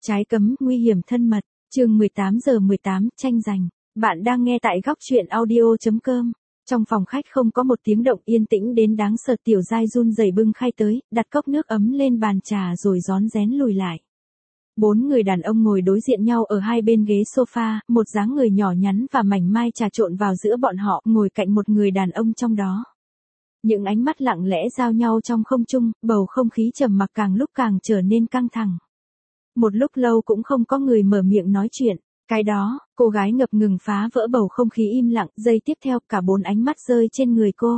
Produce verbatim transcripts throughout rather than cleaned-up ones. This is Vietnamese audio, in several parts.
Trái cấm, nguy hiểm thân mật, chương mười tám giờ mười tám, tranh giành. Bạn đang nghe tại góc truyện audio chấm com. Trong phòng khách không có một tiếng động, yên tĩnh đến đáng sợ. Tiểu Giai run rẩy bưng khay tới, đặt cốc nước ấm lên bàn trà rồi rón rén lùi lại. Bốn người đàn ông ngồi đối diện nhau ở hai bên ghế sofa, một dáng người nhỏ nhắn và mảnh mai trà trộn vào giữa bọn họ, ngồi cạnh một người đàn ông trong đó. Những ánh mắt lặng lẽ giao nhau trong không trung, bầu không khí trầm mặc càng lúc càng trở nên căng thẳng. Một lúc lâu cũng không có người mở miệng nói chuyện. Cái đó, cô gái ngập ngừng phá vỡ bầu không khí im lặng. Giây tiếp theo, cả bốn ánh mắt rơi trên người cô.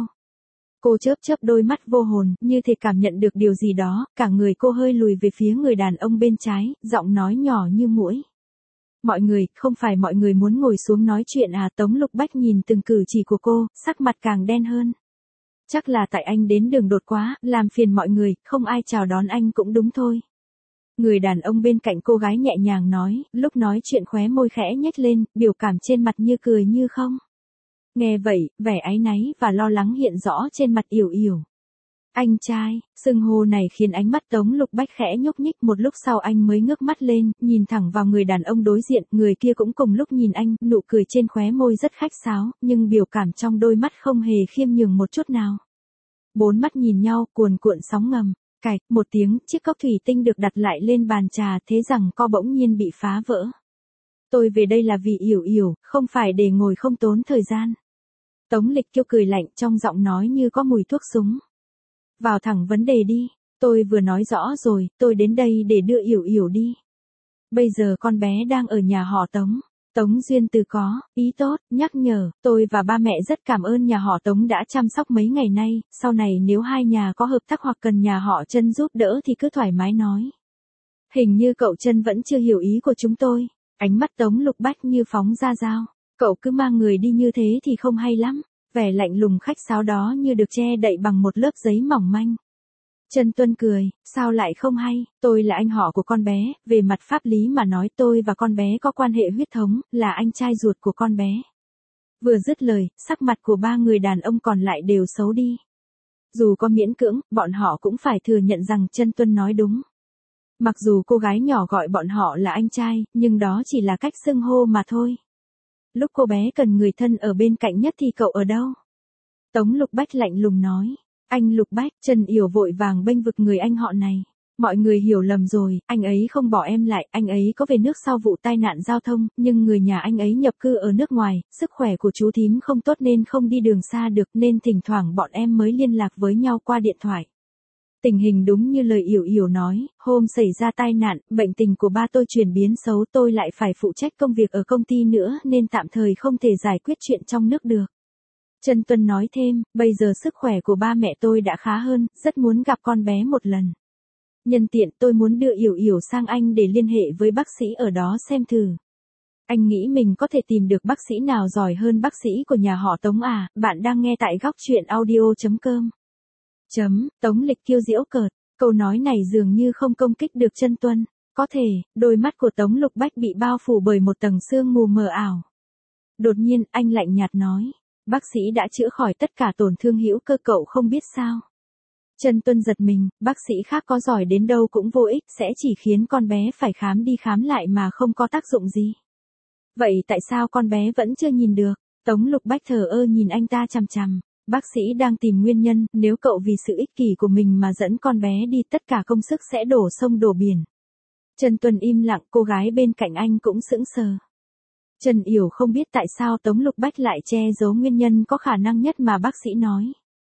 Cô chớp chớp đôi mắt vô hồn, như thể cảm nhận được điều gì đó. Cả người cô hơi lùi về phía người đàn ông bên trái, giọng nói nhỏ như muỗi. Mọi người, không phải mọi người muốn ngồi xuống nói chuyện à? Tống Lục Bách nhìn từng cử chỉ của cô, sắc mặt càng đen hơn. Chắc là tại anh đến đường đột quá, làm phiền mọi người, không ai chào đón anh cũng đúng thôi. Người đàn ông bên cạnh cô gái nhẹ nhàng nói, lúc nói chuyện khóe môi khẽ nhếch lên, biểu cảm trên mặt như cười như không. Nghe vậy, vẻ áy náy và lo lắng hiện rõ trên mặt Yểu Yểu. Anh trai, xưng hô này khiến ánh mắt Tống Lục Bách khẽ nhúc nhích. Một lúc sau anh mới ngước mắt lên, nhìn thẳng vào người đàn ông đối diện. Người kia cũng cùng lúc nhìn anh, nụ cười trên khóe môi rất khách sáo, nhưng biểu cảm trong đôi mắt không hề khiêm nhường một chút nào. Bốn mắt nhìn nhau, cuồn cuộn sóng ngầm. Cạch, một tiếng, chiếc cốc thủy tinh được đặt lại lên bàn trà, thế rằng co bỗng nhiên bị phá vỡ. Tôi về đây là vì Yểu Yểu, không phải để ngồi không tốn thời gian. Tống Lịch Kiêu cười lạnh, trong giọng nói như có mùi thuốc súng. Vào thẳng vấn đề đi, tôi vừa nói rõ rồi, tôi đến đây để đưa Yểu Yểu đi. Bây giờ con bé đang ở nhà họ Tống. Tống Duyên Từ có ý tốt, nhắc nhở, tôi và ba mẹ rất cảm ơn nhà họ Tống đã chăm sóc mấy ngày nay, sau này nếu hai nhà có hợp tác hoặc cần nhà họ Trân giúp đỡ thì cứ thoải mái nói. Hình như cậu Trân vẫn chưa hiểu ý của chúng tôi. Ánh mắt Tống Lục Bách như phóng ra dao. Cậu cứ mang người đi như thế thì không hay lắm. Vẻ lạnh lùng khách sáo đó như được che đậy bằng một lớp giấy mỏng manh. Trân Tuân cười, sao lại không hay, tôi là anh họ của con bé, về mặt pháp lý mà nói tôi và con bé có quan hệ huyết thống, là anh trai ruột của con bé. Vừa dứt lời, sắc mặt của ba người đàn ông còn lại đều xấu đi. Dù có miễn cưỡng, bọn họ cũng phải thừa nhận rằng Trân Tuân nói đúng. Mặc dù cô gái nhỏ gọi bọn họ là anh trai, nhưng đó chỉ là cách xưng hô mà thôi. Lúc cô bé cần người thân ở bên cạnh nhất thì cậu ở đâu? Tống Lục Bách lạnh lùng nói. Anh Lục Bách, Trần Yểu vội vàng bênh vực người anh họ này. Mọi người hiểu lầm rồi, anh ấy không bỏ em lại, anh ấy có về nước sau vụ tai nạn giao thông, nhưng người nhà anh ấy nhập cư ở nước ngoài, sức khỏe của chú thím không tốt nên không đi đường xa được, nên thỉnh thoảng bọn em mới liên lạc với nhau qua điện thoại. Tình hình đúng như lời Yểu Yểu nói, hôm xảy ra tai nạn, bệnh tình của ba tôi chuyển biến xấu, tôi lại phải phụ trách công việc ở công ty nữa nên tạm thời không thể giải quyết chuyện trong nước được. Trân Tuân nói thêm, bây giờ sức khỏe của ba mẹ tôi đã khá hơn, rất muốn gặp con bé một lần. Nhân tiện tôi muốn đưa Yểu Yểu sang Anh để liên hệ với bác sĩ ở đó xem thử. Anh nghĩ mình có thể tìm được bác sĩ nào giỏi hơn bác sĩ của nhà họ Tống à? Bạn đang nghe tại góc truyện audio chấm com. Chấm, Tống Lịch Kiêu giễu cợt, câu nói này dường như không công kích được Trân Tuân. Có thể, đôi mắt của Tống Lục Bách bị bao phủ bởi một tầng sương mù mờ ảo. Đột nhiên, anh lạnh nhạt nói. Bác sĩ đã chữa khỏi tất cả tổn thương hữu cơ, cậu không biết sao? Trân Tuân giật mình, bác sĩ khác có giỏi đến đâu cũng vô ích, sẽ chỉ khiến con bé phải khám đi khám lại mà không có tác dụng gì. Vậy tại sao con bé vẫn chưa nhìn được? Tống Lục Bách thờ ơ nhìn anh ta chằm chằm. Bác sĩ đang tìm nguyên nhân, nếu cậu vì sự ích kỷ của mình mà dẫn con bé đi, tất cả công sức sẽ đổ sông đổ biển. Trân Tuân im lặng, cô gái bên cạnh anh cũng sững sờ. Trần Yểu không biết tại sao Tống Lục Bách lại che giấu nguyên nhân có khả năng nhất mà bác sĩ nói.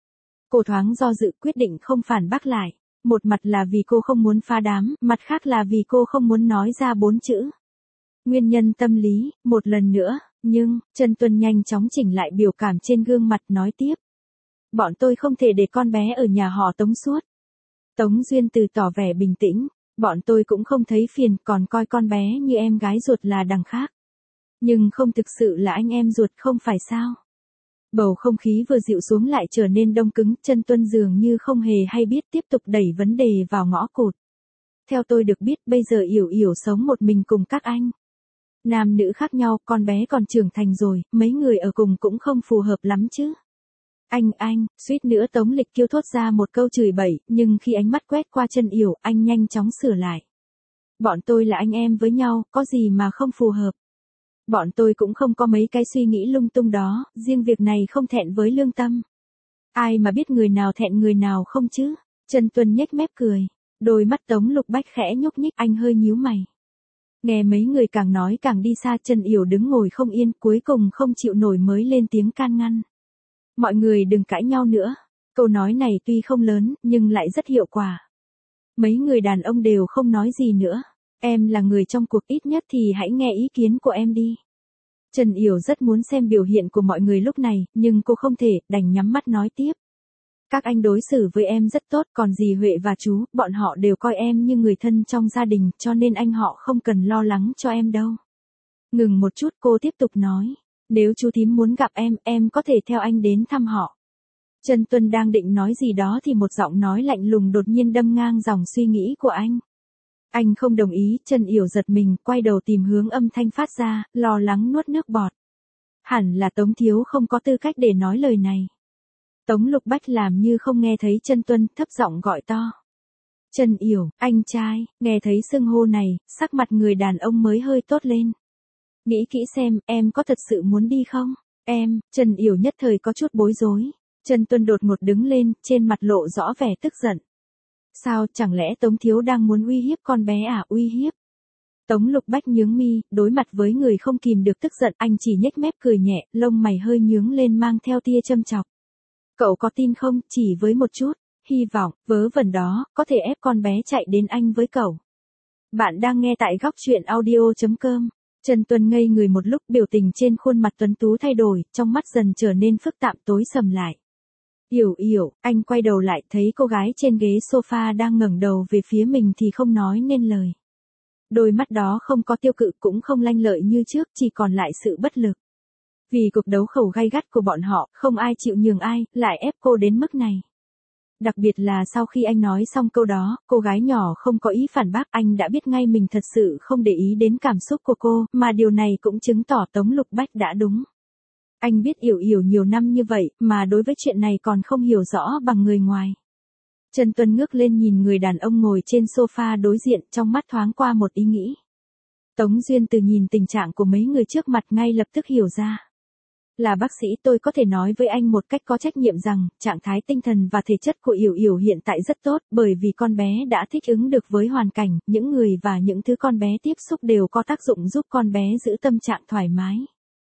Cô thoáng do dự, quyết định không phản bác lại. Một mặt là vì cô không muốn phá đám, mặt khác là vì cô không muốn nói ra bốn chữ. Nguyên nhân tâm lý, một lần nữa, nhưng, Trân Tuân nhanh chóng chỉnh lại biểu cảm trên gương mặt nói tiếp. Bọn tôi không thể để con bé ở nhà họ Tống suốt. Tống Duyên Từ tỏ vẻ bình tĩnh, bọn tôi cũng không thấy phiền, còn coi con bé như em gái ruột là đằng khác. Nhưng không thực sự là anh em ruột không phải sao? Bầu không khí vừa dịu xuống lại trở nên đông cứng, Trân Tuân dường như không hề hay biết tiếp tục đẩy vấn đề vào ngõ cụt. Theo tôi được biết, bây giờ Yểu Yểu sống một mình cùng các anh. Nam nữ khác nhau, con bé còn trưởng thành rồi, mấy người ở cùng cũng không phù hợp lắm chứ. Anh, anh, suýt nữa Tống Lịch Kiêu thốt ra một câu chửi bậy, nhưng khi ánh mắt quét qua Trân Yểu, anh nhanh chóng sửa lại. Bọn tôi là anh em với nhau, có gì mà không phù hợp. Bọn tôi cũng không có mấy cái suy nghĩ lung tung đó, riêng việc này không thẹn với lương tâm. Ai mà biết người nào thẹn người nào không chứ? Trần Tuân nhếch mép cười. Đôi mắt Tống Lục Bách khẽ nhúc nhích, anh hơi nhíu mày. Nghe mấy người càng nói càng đi xa, Trần Yểu đứng ngồi không yên, cuối cùng không chịu nổi mới lên tiếng can ngăn. Mọi người đừng cãi nhau nữa. Câu nói này tuy không lớn, nhưng lại rất hiệu quả. Mấy người đàn ông đều không nói gì nữa. Em là người trong cuộc, ít nhất thì hãy nghe ý kiến của em đi. Trần Yểu rất muốn xem biểu hiện của mọi người lúc này, nhưng cô không thể, đành nhắm mắt nói tiếp. Các anh đối xử với em rất tốt, còn dì Huệ và chú, bọn họ đều coi em như người thân trong gia đình, cho nên anh họ không cần lo lắng cho em đâu. Ngừng một chút, cô tiếp tục nói. Nếu chú thím muốn gặp em, em có thể theo anh đến thăm họ. Trần Tuân đang định nói gì đó thì một giọng nói lạnh lùng đột nhiên đâm ngang dòng suy nghĩ của anh. Anh không đồng ý, Trần Yểu giật mình, quay đầu tìm hướng âm thanh phát ra, lo lắng nuốt nước bọt. Hẳn là Tống thiếu không có tư cách để nói lời này. Tống Lục Bách làm như không nghe thấy Trần Tuân, thấp giọng gọi to. Trần Yểu, anh trai, nghe thấy xưng hô này, sắc mặt người đàn ông mới hơi tốt lên. Nghĩ kỹ xem, em có thật sự muốn đi không? Em, Trần Yểu nhất thời có chút bối rối. Trần Tuân đột ngột đứng lên, trên mặt lộ rõ vẻ tức giận. Sao, chẳng lẽ Tống thiếu đang muốn uy hiếp con bé à? Uy hiếp? Tống Lục Bách nhướng mi, đối mặt với người không kìm được tức giận, anh chỉ nhếch mép cười nhẹ, lông mày hơi nhướng lên mang theo tia châm chọc. Cậu có tin không, chỉ với một chút, hy vọng, vớ vẩn đó, có thể ép con bé chạy đến anh với cậu. Bạn đang nghe tại góc truyện audio chấm com. Trần Tuân ngây người một lúc, biểu tình trên khuôn mặt tuấn tú thay đổi, trong mắt dần trở nên phức tạp tối sầm lại. Yểu Yểu, anh quay đầu lại thấy cô gái trên ghế sofa đang ngẩng đầu về phía mình thì không nói nên lời. Đôi mắt đó không có tiêu cự cũng không lanh lợi như trước, chỉ còn lại sự bất lực. Vì cuộc đấu khẩu gay gắt của bọn họ, không ai chịu nhường ai, lại ép cô đến mức này. Đặc biệt là sau khi anh nói xong câu đó, cô gái nhỏ không có ý phản bác, anh đã biết ngay mình thật sự không để ý đến cảm xúc của cô, mà điều này cũng chứng tỏ Tống Lục Bách đã đúng. Anh biết Yểu Yểu nhiều năm như vậy, mà đối với chuyện này còn không hiểu rõ bằng người ngoài. Trần Tuân ngước lên nhìn người đàn ông ngồi trên sofa đối diện, trong mắt thoáng qua một ý nghĩ. Tống Duyên từ nhìn tình trạng của mấy người trước mặt ngay lập tức hiểu ra. Là bác sĩ, tôi có thể nói với anh một cách có trách nhiệm rằng, trạng thái tinh thần và thể chất của Yểu Yểu hiện tại rất tốt, bởi vì con bé đã thích ứng được với hoàn cảnh, những người và những thứ con bé tiếp xúc đều có tác dụng giúp con bé giữ tâm trạng thoải mái.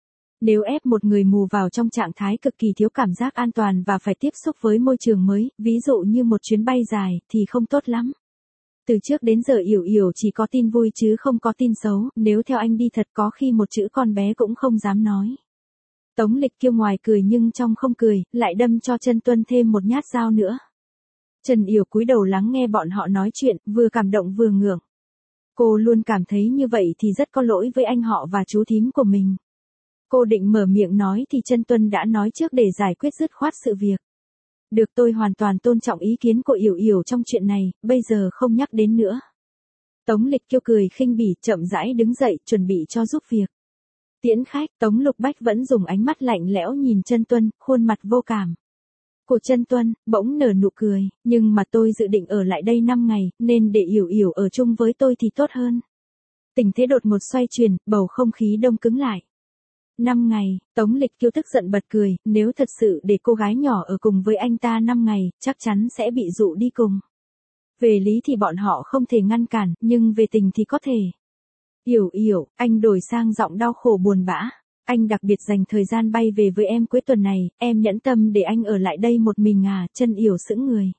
Nếu ép một người mù vào trong trạng thái cực kỳ thiếu cảm giác an toàn và phải tiếp xúc với môi trường mới, ví dụ như một chuyến bay dài, thì không tốt lắm. Từ trước đến giờ Yểu Yểu chỉ có tin vui chứ không có tin xấu, nếu theo anh đi thật có khi một chữ con bé cũng không dám nói. Tống Lịch Kiêu ngoài cười nhưng trong không cười, lại đâm cho Trần Tuân thêm một nhát dao nữa. Trần Yểu cúi đầu lắng nghe bọn họ nói chuyện, vừa cảm động vừa ngượng. Cô luôn cảm thấy như vậy thì rất có lỗi với anh họ và chú thím của mình. Cô định mở miệng nói thì Trần Tuân đã nói trước để giải quyết dứt khoát sự việc. Được, tôi hoàn toàn tôn trọng ý kiến của Yểu Yểu trong chuyện này, bây giờ không nhắc đến nữa. Tống Lịch Kiêu cười khinh bỉ, chậm rãi đứng dậy, chuẩn bị cho giúp việc. Tiễn khách, Tống Lục Bách vẫn dùng ánh mắt lạnh lẽo nhìn Trần Tuân, khuôn mặt vô cảm. Của Trần Tuân, bỗng nở nụ cười, nhưng mà tôi dự định ở lại đây năm ngày, nên để Yểu Yểu ở chung với tôi thì tốt hơn. Tình thế đột ngột xoay chuyển, bầu không khí đông cứng lại. Năm ngày, Tống Lịch Kiêu tức giận bật cười, nếu thật sự để cô gái nhỏ ở cùng với anh ta năm ngày, chắc chắn sẽ bị dụ đi cùng. Về lý thì bọn họ không thể ngăn cản, nhưng về tình thì có thể. Yểu Yểu, anh đổi sang giọng đau khổ buồn bã. Anh đặc biệt dành thời gian bay về với em cuối tuần này, em nhẫn tâm để anh ở lại đây một mình à? Trần Yểu sững người.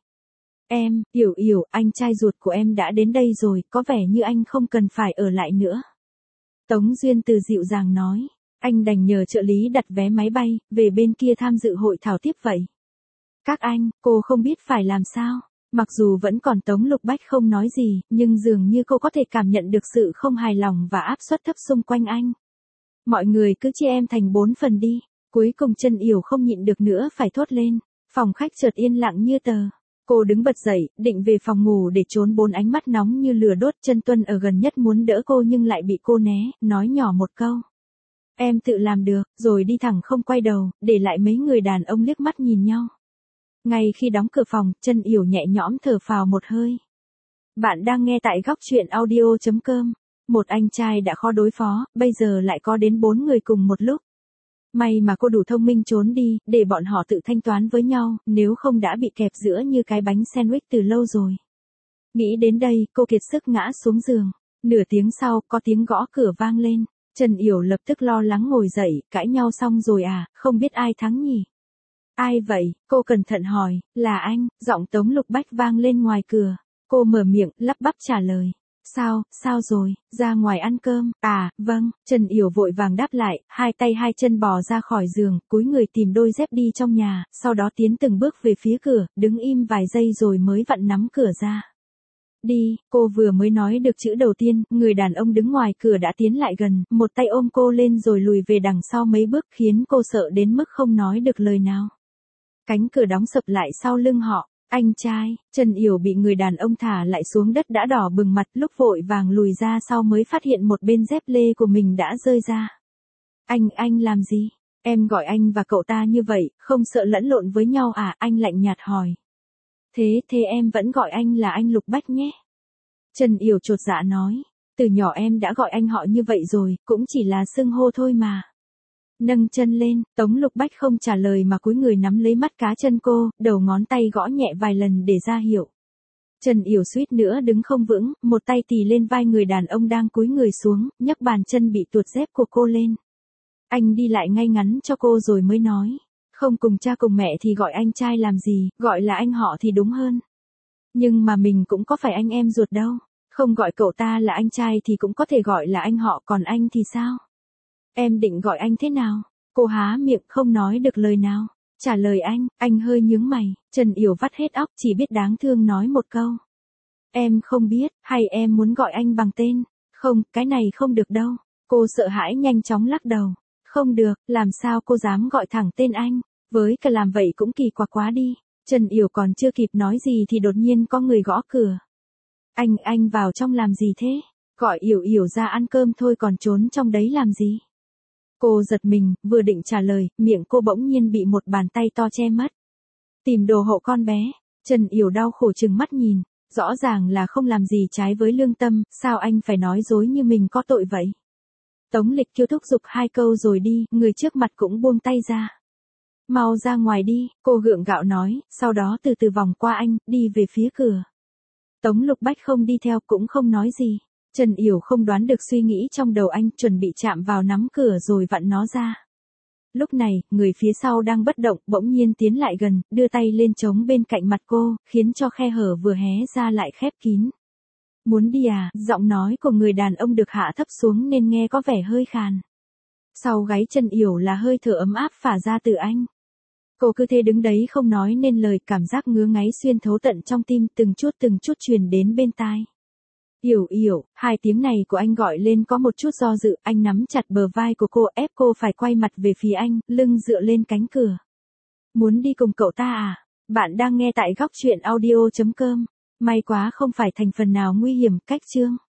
Em, Yểu Yểu, anh trai ruột của em đã đến đây rồi, có vẻ như anh không cần phải ở lại nữa. Tống Duyên Từ dịu dàng nói. Anh đành nhờ trợ lý đặt vé máy bay, về bên kia tham dự hội thảo tiếp vậy. Các anh, cô không biết phải làm sao. Mặc dù vẫn còn Tống Lục Bách không nói gì, nhưng dường như cô có thể cảm nhận được sự không hài lòng và áp suất thấp xung quanh anh. Mọi người cứ chia em thành bốn phần đi. Cuối cùng Trần Yểu không nhịn được nữa phải thốt lên. Phòng khách chợt yên lặng như tờ. Cô đứng bật dậy, định về phòng ngủ để trốn bốn ánh mắt nóng như lửa đốt. Trần Tuân ở gần nhất muốn đỡ cô nhưng lại bị cô né, nói nhỏ một câu. Em tự làm được, rồi đi thẳng không quay đầu, để lại mấy người đàn ông liếc mắt nhìn nhau. Ngay khi đóng cửa phòng, Trần Yểu nhẹ nhõm thở phào một hơi. Bạn đang nghe tại góc truyện audio.com. Một anh trai đã khó đối phó, bây giờ lại có đến bốn người cùng một lúc. May mà cô đủ thông minh trốn đi, để bọn họ tự thanh toán với nhau, nếu không đã bị kẹp giữa như cái bánh sandwich từ lâu rồi. Nghĩ đến đây, cô kiệt sức ngã xuống giường. Nửa tiếng sau, có tiếng gõ cửa vang lên. Trần Yểu lập tức lo lắng ngồi dậy, cãi nhau xong rồi à, không biết ai thắng nhỉ? Ai vậy? Cô cẩn thận hỏi. Là anh, giọng Tống Lục Bách vang lên ngoài cửa. Cô mở miệng, lắp bắp trả lời. Sao, sao rồi, ra ngoài ăn cơm, à, vâng, Trần Yểu vội vàng đáp lại, hai tay hai chân bò ra khỏi giường, cúi người tìm đôi dép đi trong nhà, sau đó tiến từng bước về phía cửa, đứng im vài giây rồi mới vặn nắm cửa ra. Đi, cô vừa mới nói được chữ đầu tiên, người đàn ông đứng ngoài cửa đã tiến lại gần, một tay ôm cô lên rồi lùi về đằng sau mấy bước khiến cô sợ đến mức không nói được lời nào. Cánh cửa đóng sập lại sau lưng họ. Anh trai, Trần Yểu bị người đàn ông thả lại xuống đất đã đỏ bừng mặt, lúc vội vàng lùi ra sau mới phát hiện một bên dép lê của mình đã rơi ra. Anh, anh làm gì? Em gọi anh và cậu ta như vậy, không sợ lẫn lộn với nhau à? Anh lạnh nhạt hỏi. Thế, thế em vẫn gọi anh là anh Lục Bách nhé. Trần Yểu chột dạ nói, từ nhỏ em đã gọi anh họ như vậy rồi, cũng chỉ là xưng hô thôi mà. Nâng chân lên, Tống Lục Bách không trả lời mà cúi người nắm lấy mắt cá chân cô, đầu ngón tay gõ nhẹ vài lần để ra hiệu. Trần Yểu suýt nữa đứng không vững, một tay tì lên vai người đàn ông đang cúi người xuống, nhấc bàn chân bị tuột dép của cô lên. Anh đi lại ngay ngắn cho cô rồi mới nói, không cùng cha cùng mẹ thì gọi anh trai làm gì, gọi là anh họ thì đúng hơn. Nhưng mà mình cũng có phải anh em ruột đâu, không gọi cậu ta là anh trai thì cũng có thể gọi là anh họ, còn anh thì sao? Em định gọi anh thế nào? Cô há miệng không nói được lời nào. Trả lời anh, anh hơi nhướng mày. Trần Yểu vắt hết óc chỉ biết đáng thương nói một câu. Em không biết, hay em muốn gọi anh bằng tên? Không, cái này không được đâu. Cô sợ hãi nhanh chóng lắc đầu. Không được, làm sao cô dám gọi thẳng tên anh? Với cả làm vậy cũng kỳ quặc quá đi. Trần Yểu còn chưa kịp nói gì thì đột nhiên có người gõ cửa. Anh, anh vào trong làm gì thế? Gọi Yểu Yểu ra ăn cơm thôi còn trốn trong đấy làm gì? Cô giật mình, vừa định trả lời, miệng cô bỗng nhiên bị một bàn tay to che mất. Tìm đồ hộ con bé. Trần Yểu đau khổ trừng mắt nhìn. Rõ ràng là không làm gì trái với lương tâm, sao anh phải nói dối như mình có tội vậy? Tống Lịch Kiêu thúc giục hai câu rồi đi, người trước mặt cũng buông tay ra. Mau ra ngoài đi, cô gượng gạo nói, sau đó từ từ vòng qua anh, đi về phía cửa. Tống Lục Bách không đi theo cũng không nói gì. Trần Yểu không đoán được suy nghĩ trong đầu anh, chuẩn bị chạm vào nắm cửa rồi vặn nó ra. Lúc này, người phía sau đang bất động, bỗng nhiên tiến lại gần, đưa tay lên chống bên cạnh mặt cô, khiến cho khe hở vừa hé ra lại khép kín. Muốn đi à? Giọng nói của người đàn ông được hạ thấp xuống nên nghe có vẻ hơi khàn. Sau gáy Trần Yểu là hơi thở ấm áp phả ra từ anh. Cô cứ thế đứng đấy không nói nên lời, cảm giác ngứa ngáy xuyên thấu tận trong tim, từng chút từng chút truyền đến bên tai. Yểu Yểu, hai tiếng này của anh gọi lên có một chút do dự, anh nắm chặt bờ vai của cô ép cô phải quay mặt về phía anh, lưng dựa lên cánh cửa. Muốn đi cùng cậu ta à? Bạn đang nghe tại góc truyện audio.com. May quá không phải thành phần nào nguy hiểm, cách chương.